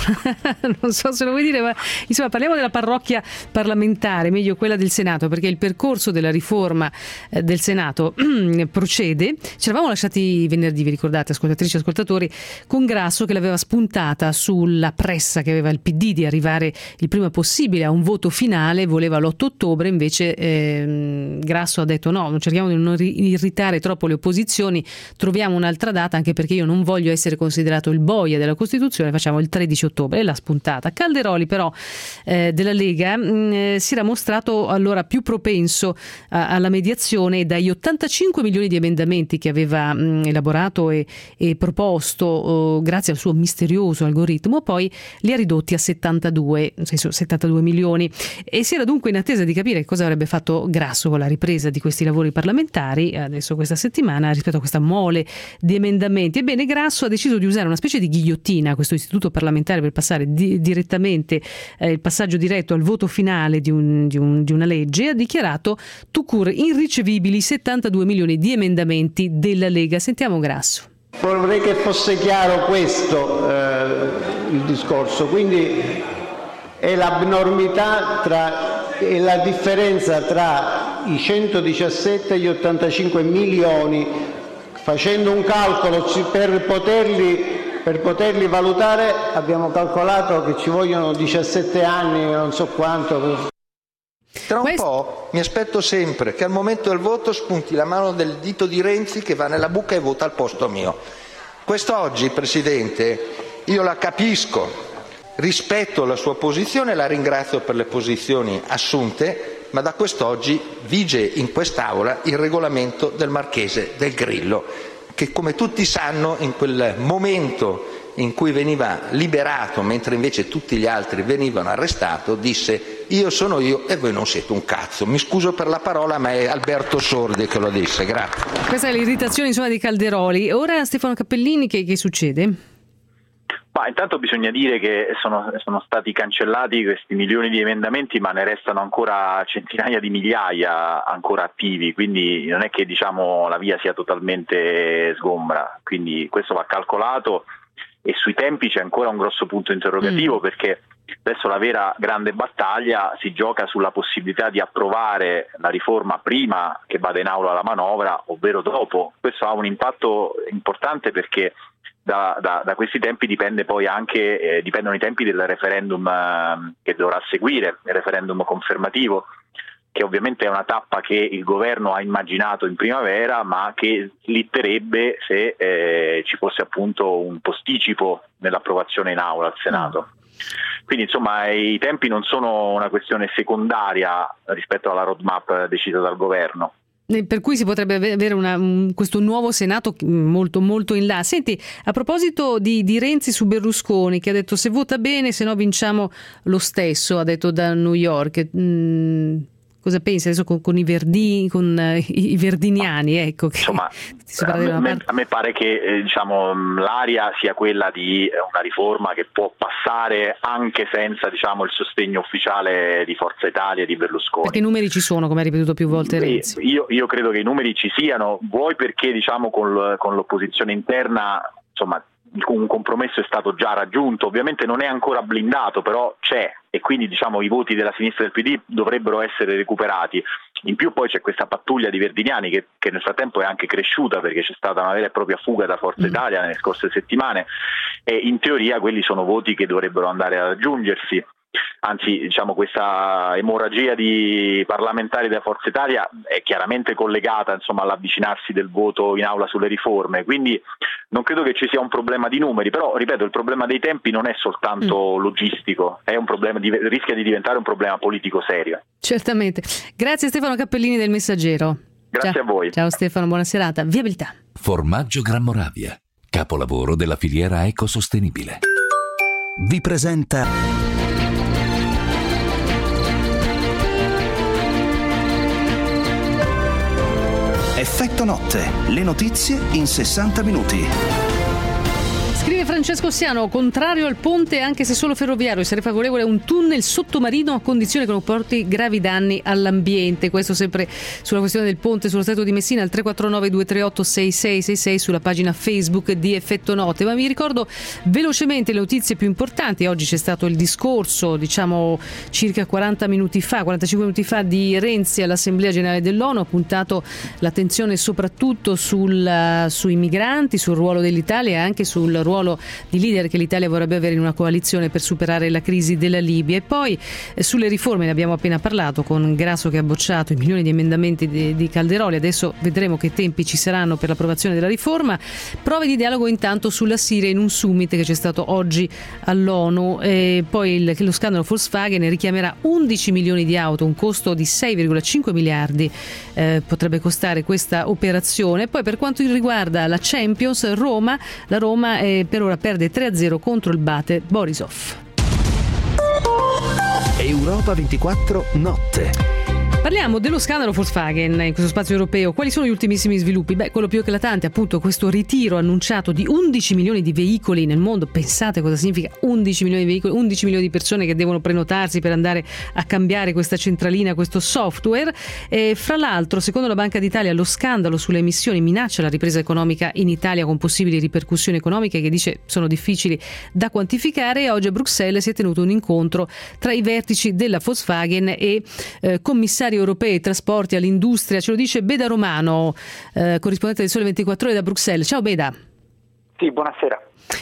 S3: Non so se lo vuoi dire, ma insomma parliamo della parrocchia parlamentare, meglio quella del Senato, perché il percorso della riforma del Senato procede. Ci eravamo lasciati venerdì, vi ricordate, ascoltatrici e ascoltatori, con Grasso che l'aveva spuntata sulla pressa che aveva il PD di arrivare il prima possibile a un voto finale, voleva l'8 ottobre, invece Grasso ha detto no, cerchiamo di non irritare troppo le opposizioni, troviamo un'altra data, anche perché io non voglio essere considerato il boia della Costituzione, facciamo il 13 ottobre, e l'ha spuntata. Calderoli però della Lega si era mostrato allora più propenso alla mediazione, e dagli 85 milioni di emendamenti che aveva elaborato e proposto grazie al suo misterioso algoritmo, poi li ha ridotti a 72, nel senso 72 milioni, e si era dunque in attesa di capire cosa avrebbe fatto Grasso con la ripresa di questi lavori parlamentari adesso questa settimana rispetto a questa mole di emendamenti. Ebbene, Grasso ha deciso di usare una specie di ghigliottina, questo istituto parlamentare, per passare direttamente il passaggio diretto al voto finale di una legge, e ha dichiarato tout court irricevibili 72 milioni di emendamenti della Lega. Sentiamo Grasso.
S15: Vorrei che fosse chiaro questo il discorso, quindi è l'abnormità e la differenza tra i 117 e gli 85 milioni. Facendo un calcolo per poterli valutare abbiamo calcolato che ci vogliono 17 anni, non so quanto.
S16: Tra un po' mi aspetto sempre che al momento del voto spunti la mano del dito di Renzi che va nella buca e vota al posto mio. Quest'oggi, Presidente, io la capisco, rispetto la sua posizione, la ringrazio per le posizioni assunte, ma da quest'oggi vige in quest'Aula il regolamento del Marchese del Grillo, che come tutti sanno in quel momento in cui veniva liberato, mentre invece tutti gli altri venivano arrestati, disse io sono io e voi non siete un cazzo. Mi scuso per la parola, ma è Alberto Sordi che lo disse. Grazie.
S3: Questa è l'irritazione insomma di Calderoli. Ora Stefano Cappellini, che succede?
S14: Ma intanto bisogna dire che sono stati cancellati questi milioni di emendamenti, ma ne restano ancora centinaia di migliaia ancora attivi, quindi non è che la via sia totalmente sgombra, quindi questo va calcolato, e sui tempi c'è ancora un grosso punto interrogativo, perché adesso la vera grande battaglia si gioca sulla possibilità di approvare la riforma prima che vada in aula la manovra, ovvero dopo. Questo ha un impatto importante, perché da questi tempi dipende poi anche dipendono i tempi del referendum che dovrà seguire, il referendum confermativo, che ovviamente è una tappa che il governo ha immaginato in primavera, ma che slitterebbe se ci fosse appunto un posticipo nell'approvazione in aula al Senato. Quindi insomma i tempi non sono una questione secondaria rispetto alla roadmap decisa dal governo.
S3: Per cui si potrebbe avere questo nuovo Senato molto molto in là. Senti, a proposito di Renzi su Berlusconi, che ha detto se vota bene, se no vinciamo lo stesso, ha detto da New York. Cosa pensi adesso con i verdiniani? Ecco,
S14: insomma, a me pare che l'aria sia quella di una riforma che può passare anche senza il sostegno ufficiale di Forza Italia e di Berlusconi.
S3: Perché i numeri ci sono, come ha ripetuto più volte Renzi.
S14: Io credo che i numeri ci siano, vuoi perché con l'opposizione interna un compromesso è stato già raggiunto, ovviamente non è ancora blindato, però c'è, e quindi i voti della sinistra del PD dovrebbero essere recuperati. In più poi c'è questa pattuglia di verdiniani che nel frattempo è anche cresciuta, perché c'è stata una vera e propria fuga da Forza Italia nelle scorse settimane, e in teoria quelli sono voti che dovrebbero andare ad aggiungersi. Anzi, questa emorragia di parlamentari della Forza Italia è chiaramente collegata all'avvicinarsi del voto in aula sulle riforme, quindi non credo che ci sia un problema di numeri, però ripeto, il problema dei tempi non è soltanto logistico, è un problema, rischia di diventare un problema politico serio.
S3: Certamente. Grazie Stefano Cappellini del Messaggero.
S14: Grazie a voi.
S3: Ciao Stefano, buona serata. Viabilità.
S17: Formaggio Gran Moravia, capolavoro della filiera ecosostenibile.
S1: Vi presenta Effetto Notte, le notizie in 60 minuti.
S3: Scrive Francesco Siano, contrario al ponte anche se solo ferroviario, sarei favorevole a un tunnel sottomarino a condizione che non porti gravi danni all'ambiente. Questo sempre sulla questione del ponte sullo Stretto di Messina, al 349-238-6666 sulla pagina Facebook di Effetto Notte. Ma vi ricordo velocemente le notizie più importanti. Oggi c'è stato il discorso, circa 45 minuti fa di Renzi all'Assemblea Generale dell'ONU, ha puntato l'attenzione soprattutto sui migranti, sul ruolo dell'Italia e anche sul ruolo di leader che l'Italia vorrebbe avere in una coalizione per superare la crisi della Libia. E poi sulle riforme ne abbiamo appena parlato, con Grasso che ha bocciato i milioni di emendamenti di Calderoli. Adesso vedremo che tempi ci saranno per l'approvazione della riforma. Prove di dialogo intanto sulla Siria in un summit che c'è stato oggi all'ONU. E poi lo scandalo Volkswagen richiamerà 11 milioni di auto, un costo di 6,5 miliardi potrebbe costare questa operazione. Poi per quanto riguarda la Champions, la Roma per ora perde 3-0 contro il Bate Borisov.
S1: Europa 24 Notte.
S3: Parliamo dello scandalo Volkswagen in questo spazio europeo. Quali sono gli ultimissimi sviluppi? Quello più eclatante, appunto, questo ritiro annunciato di 11 milioni di veicoli nel mondo. Pensate cosa significa 11 milioni di veicoli, 11 milioni di persone che devono prenotarsi per andare a cambiare questa centralina, questo software. Fra l'altro, secondo la Banca d'Italia, lo scandalo sulle emissioni minaccia la ripresa economica in Italia con possibili ripercussioni economiche che dice sono difficili da quantificare. E oggi a Bruxelles si è tenuto un incontro tra i vertici della Volkswagen e commissari europei, trasporti, all'industria. Ce lo dice Beda Romano, corrispondente del Sole 24 Ore da Bruxelles. Ciao Beda.
S11: Sì, buonasera.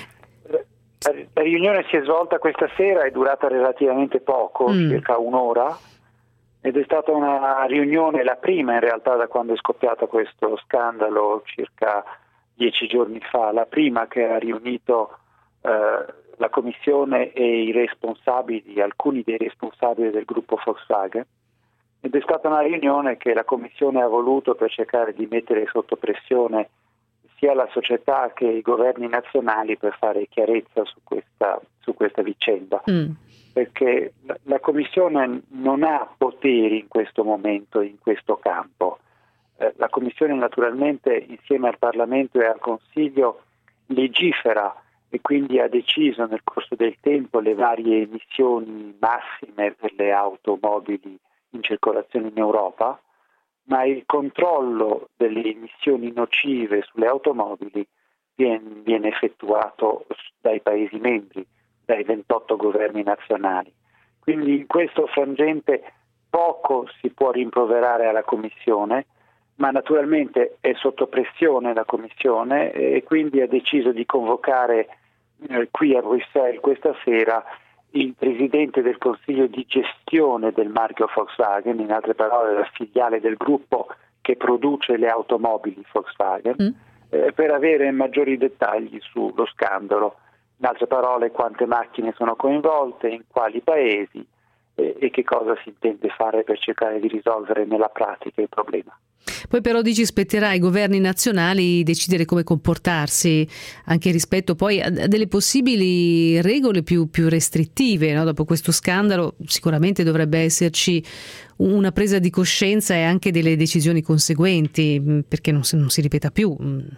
S11: La riunione si è svolta questa sera, è durata relativamente poco, circa un'ora, ed è stata una riunione, la prima in realtà da quando è scoppiato questo scandalo circa 10 giorni fa, la prima che ha riunito la Commissione e i responsabili, alcuni dei responsabili del gruppo Volkswagen. Ed è stata una riunione che la Commissione ha voluto per cercare di mettere sotto pressione sia la società che i governi nazionali per fare chiarezza su questa vicenda. Perché la Commissione non ha poteri in questo momento, in questo campo. La Commissione naturalmente insieme al Parlamento e al Consiglio legifera e quindi ha deciso nel corso del tempo le varie emissioni massime per le automobili in circolazione in Europa, ma il controllo delle emissioni nocive sulle automobili viene effettuato dai Paesi membri, dai 28 governi nazionali. Quindi in questo frangente poco si può rimproverare alla Commissione, ma naturalmente è sotto pressione la Commissione e quindi ha deciso di convocare qui a Bruxelles questa sera il presidente del Consiglio di gestione del marchio Volkswagen, in altre parole la filiale del gruppo che produce le automobili Volkswagen, per avere maggiori dettagli sullo scandalo, in altre parole quante macchine sono coinvolte, in quali paesi e che cosa si intende fare per cercare di risolvere nella pratica il problema.
S3: Poi però dici spetterà ai governi nazionali decidere come comportarsi anche rispetto poi a delle possibili regole più restrittive, no? Dopo questo scandalo sicuramente dovrebbe esserci una presa di coscienza e anche delle decisioni conseguenti, perché non si ripeta più.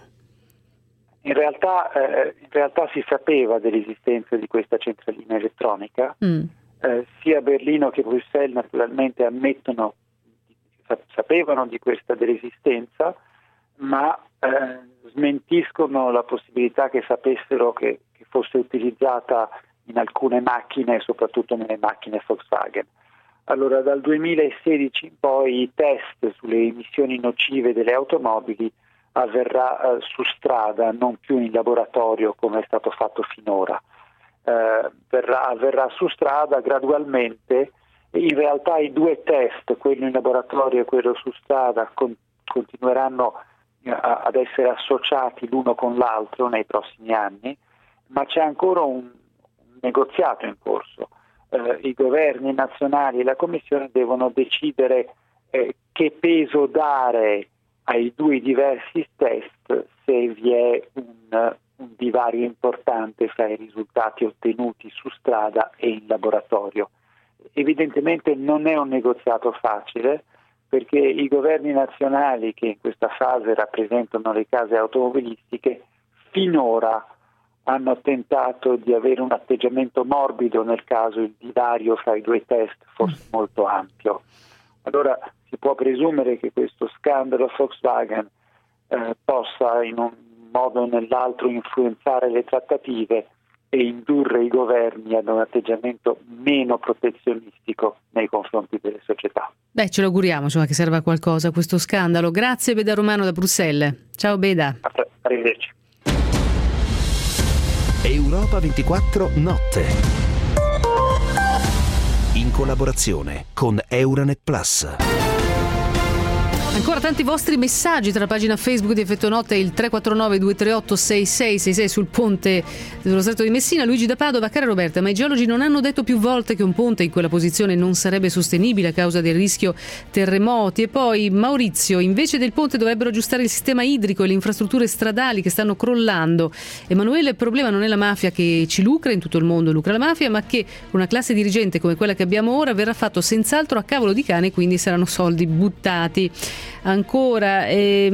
S11: In realtà si sapeva dell'esistenza di questa centralina elettronica, sia Berlino che Bruxelles naturalmente sapevano di questa dell'esistenza, ma smentiscono la possibilità che sapessero che fosse utilizzata in alcune macchine, soprattutto nelle macchine Volkswagen. Allora, dal 2016 in poi i test sulle emissioni nocive delle automobili avverrà su strada, non più in laboratorio come è stato fatto finora. Avverrà su strada gradualmente. In realtà i due test, quello in laboratorio e quello su strada, continueranno ad essere associati l'uno con l'altro nei prossimi anni, ma c'è ancora un negoziato in corso. I governi nazionali e la Commissione devono decidere che peso dare ai due diversi test, se vi è un divario importante fra i risultati ottenuti su strada e in laboratorio. Evidentemente non è un negoziato facile, perché i governi nazionali, che in questa fase rappresentano le case automobilistiche, finora hanno tentato di avere un atteggiamento morbido nel caso il divario fra i due test fosse molto ampio. Allora si può presumere che questo scandalo Volkswagen possa in un modo o nell'altro influenzare le trattative e indurre i governi ad un atteggiamento meno protezionistico nei confronti delle società.
S3: Beh, ce lo auguriamo, insomma, che serva a qualcosa questo scandalo. Grazie Beda Romano da Bruxelles. Ciao Beda.
S11: Arrivederci.
S1: Europa 24 Notte, in collaborazione con Euranet Plus.
S3: Ancora tanti vostri messaggi tra la pagina Facebook di Effetto Notte e il 349-238-6666 sul ponte dello Stretto di Messina. Luigi da Padova: cara Roberta, ma i geologi non hanno detto più volte che un ponte in quella posizione non sarebbe sostenibile a causa del rischio terremoti? E poi Maurizio: invece del ponte dovrebbero aggiustare il sistema idrico e le infrastrutture stradali che stanno crollando. Emanuele: il problema non è la mafia che ci lucra, in tutto il mondo lucra la mafia, ma che una classe dirigente come quella che abbiamo ora verrà fatto senz'altro a cavolo di cane, quindi saranno soldi buttati. Ancora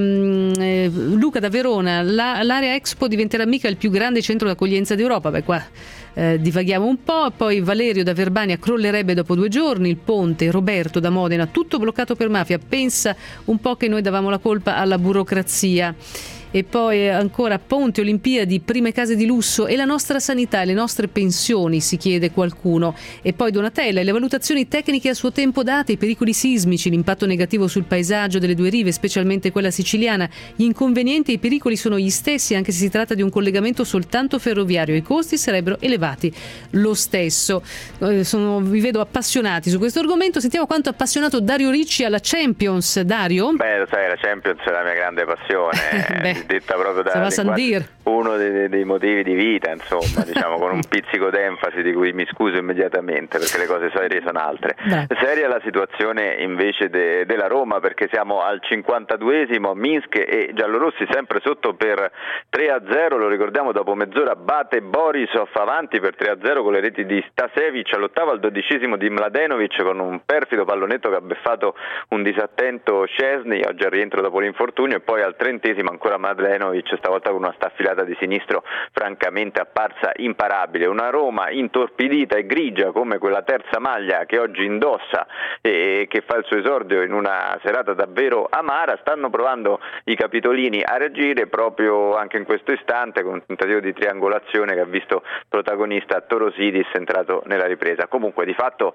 S3: Luca da Verona: l'area Expo diventerà mica il più grande centro d'accoglienza d'Europa. Beh, qua divaghiamo un po'. Poi Valerio da Verbania: crollerebbe dopo 2 giorni il ponte. Roberto da Modena: tutto bloccato per mafia, pensa un po' che noi davamo la colpa alla burocrazia. E poi ancora Ponte, Olimpiadi, prime case di lusso e la nostra sanità e le nostre pensioni, si chiede qualcuno. E poi Donatella: le valutazioni tecniche a suo tempo date, i pericoli sismici, l'impatto negativo sul paesaggio delle due rive, specialmente quella siciliana, gli inconvenienti e i pericoli sono gli stessi anche se si tratta di un collegamento soltanto ferroviario, i costi sarebbero elevati lo stesso. Vi vedo appassionati su questo argomento. Sentiamo quanto è appassionato Dario Ricci alla Champions. Dario?
S9: Beh, lo sai, la Champions è la mia grande passione. Detta proprio da uno dei motivi di vita, insomma, diciamo, con un pizzico d'enfasi di cui mi scuso immediatamente, perché le cose serie sono altre. Seria la situazione invece della Roma, perché siamo al 52esimo, Minsk e giallorossi sempre sotto per 3-0, lo ricordiamo, dopo mezz'ora bate Borisov avanti per 3-0 con le reti di Stasevic, all'8º, al 12esimo di Mladenovic con un perfido pallonetto che ha beffato un disattento Szczesny, oggi al rientro dopo l'infortunio, e poi al 30esimo ancora Mladenovic, stavolta con una staffilata di sinistro francamente apparsa imparabile. Una Roma intorpidita e grigia come quella terza maglia che oggi indossa e che fa il suo esordio in una serata davvero amara. Stanno provando i capitolini a reagire proprio anche in questo istante con un tentativo di triangolazione che ha visto protagonista Torosidis entrato nella ripresa. Comunque di fatto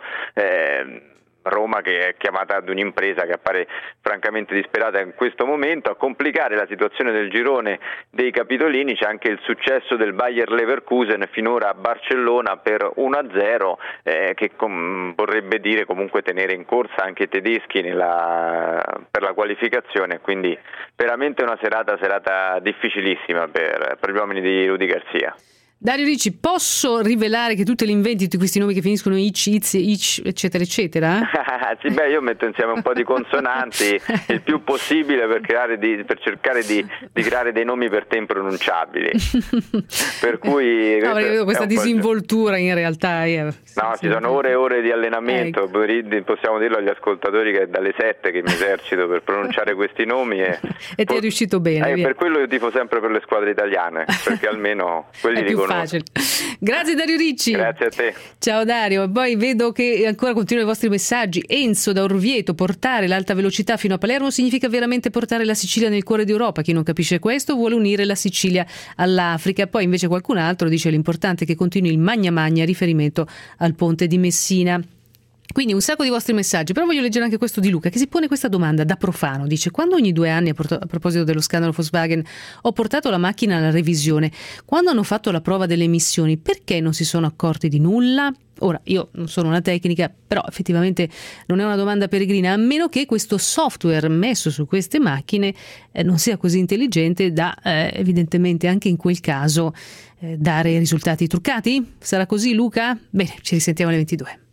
S9: Roma che è chiamata ad un'impresa che appare francamente disperata in questo momento. A complicare la situazione del girone dei capitolini c'è anche il successo del Bayer Leverkusen finora a Barcellona per 1-0 che vorrebbe dire comunque tenere in corsa anche i tedeschi per la qualificazione, quindi veramente una serata difficilissima per gli uomini di Rudi Garcia.
S3: Dario Ricci, posso rivelare che tutti gli inventi di questi nomi che finiscono ich, eccetera, eccetera?
S9: Sì, beh, io metto insieme un po' di consonanti il più possibile per cercare di creare dei nomi per te impronunciabili. Per cui
S3: no, vedo questa disinvoltura in realtà.
S9: No, ci sono ore e ore di allenamento, possiamo dirlo agli ascoltatori che è dalle 7 che mi esercito per pronunciare questi nomi e
S3: ti è riuscito bene.
S9: Per quello io tifo sempre per le squadre italiane, perché almeno quelli li conosco.
S3: Facile. Grazie Dario Ricci.
S9: Grazie a te.
S3: Ciao Dario. Poi vedo che ancora continuano i vostri messaggi. Enzo da Orvieto, portare l'alta velocità fino a Palermo significa veramente portare la Sicilia nel cuore d'Europa. Chi non capisce questo vuole unire la Sicilia all'Africa. Poi invece qualcun altro dice l'importante è che continui il magna magna riferimento al ponte di Messina. Quindi un sacco di vostri messaggi, però voglio leggere anche questo di Luca che si pone questa domanda da profano. Dice: quando ogni 2 anni, a proposito dello scandalo Volkswagen, ho portato la macchina alla revisione, quando hanno fatto la prova delle emissioni, perché non si sono accorti di nulla? Ora, io non sono una tecnica, però effettivamente non è una domanda peregrina, a meno che questo software messo su queste macchine non sia così intelligente da evidentemente anche in quel caso dare risultati truccati. Sarà così, Luca? Bene, ci risentiamo alle 22.